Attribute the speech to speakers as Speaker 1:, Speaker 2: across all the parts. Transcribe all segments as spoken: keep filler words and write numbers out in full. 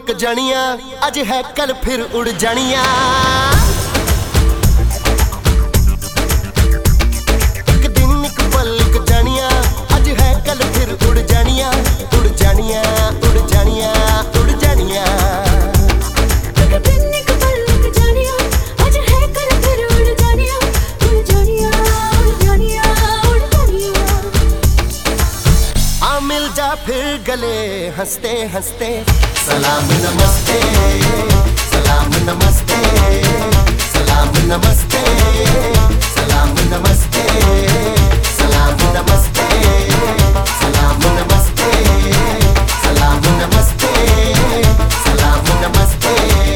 Speaker 1: Look जानिया, अज है कल फिर उड़ जानिया। एक दिन एक पल लुक जानिया, अज है कल फिर उड़ जानिया। उड़ जानिया, उड़ जानिया, उड़ जानिया।
Speaker 2: एक दिन एक पल लुक जानिया, अज है कल फिर उड़ जानिया। उड़ जानिया, उड़ जानिया, उड़ जानिया।
Speaker 1: आ मिल जा फिर गले हंसते हंसते, सलाम नमस्ते, सलाम नमस्ते, सलाम नमस्ते, सलाम नमस्ते, सलाम नमस्ते, सलाम नमस्ते, सलाम नमस्ते, सलाम नमस्ते।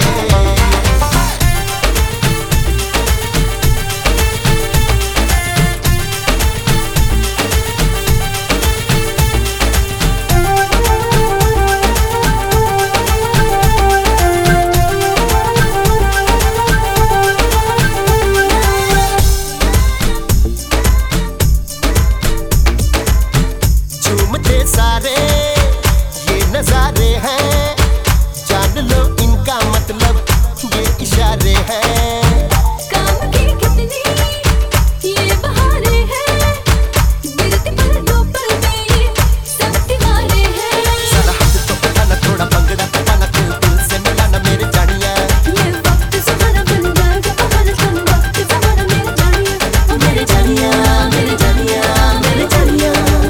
Speaker 1: सारे ये नजारे हैं, जान लो इनका मतलब ये इशारे हैं।
Speaker 2: काम की कितनी ये बहारे हैं, गिरती पलकों पर मेरे सब दीवारे हैं।
Speaker 1: सारा हाथ तो पटाना, थोड़ा भंगड़ा पटाना, दिल दिल से मिलाना मेरे जानिया।
Speaker 2: ये वक्त सहारा बन जाएगा पहाड़, तुम वक्त सहारा मेरे जानिया। ओ मेरे जानिया, मेरे जानिया, मेरे जानिया।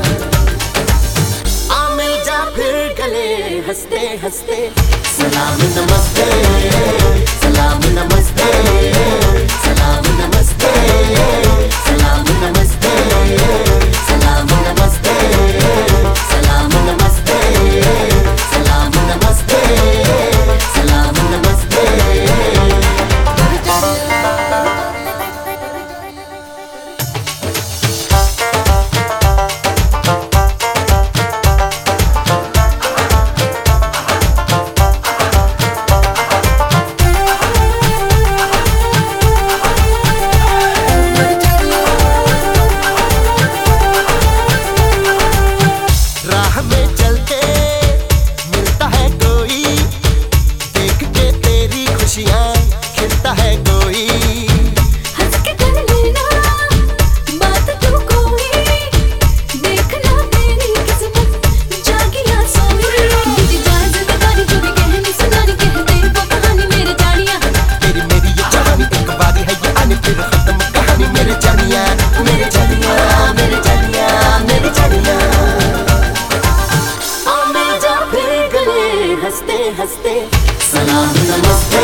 Speaker 1: हंसते हंसते, सलाम नमस्ते, सलाम नमस्ते, सलाम नमस्ते, सलाम नमस्ते, सलाम नमस्ते, सलाम नमस्ते, सलाम नमस्ते, सलाम नमस्ते। खिलता है कोई,
Speaker 2: हंस के कर लेना बात तू कोई, देखना मेरी किस्मत जागी या सोई। मुझे इजाज़त बारी जो भी कहनी सुनानी, कहते वो कहानी मेरे जानिया।
Speaker 1: तेरी मेरी ये जवानी एक बारी है ये आनी, फिर खत्म कहानी मेरे जानिया। मेरे जानिया, मेरे जानिया, मेरे जानिया। आ मिल जा फिर गले हंसते हंसते, सलाम नमस्ते।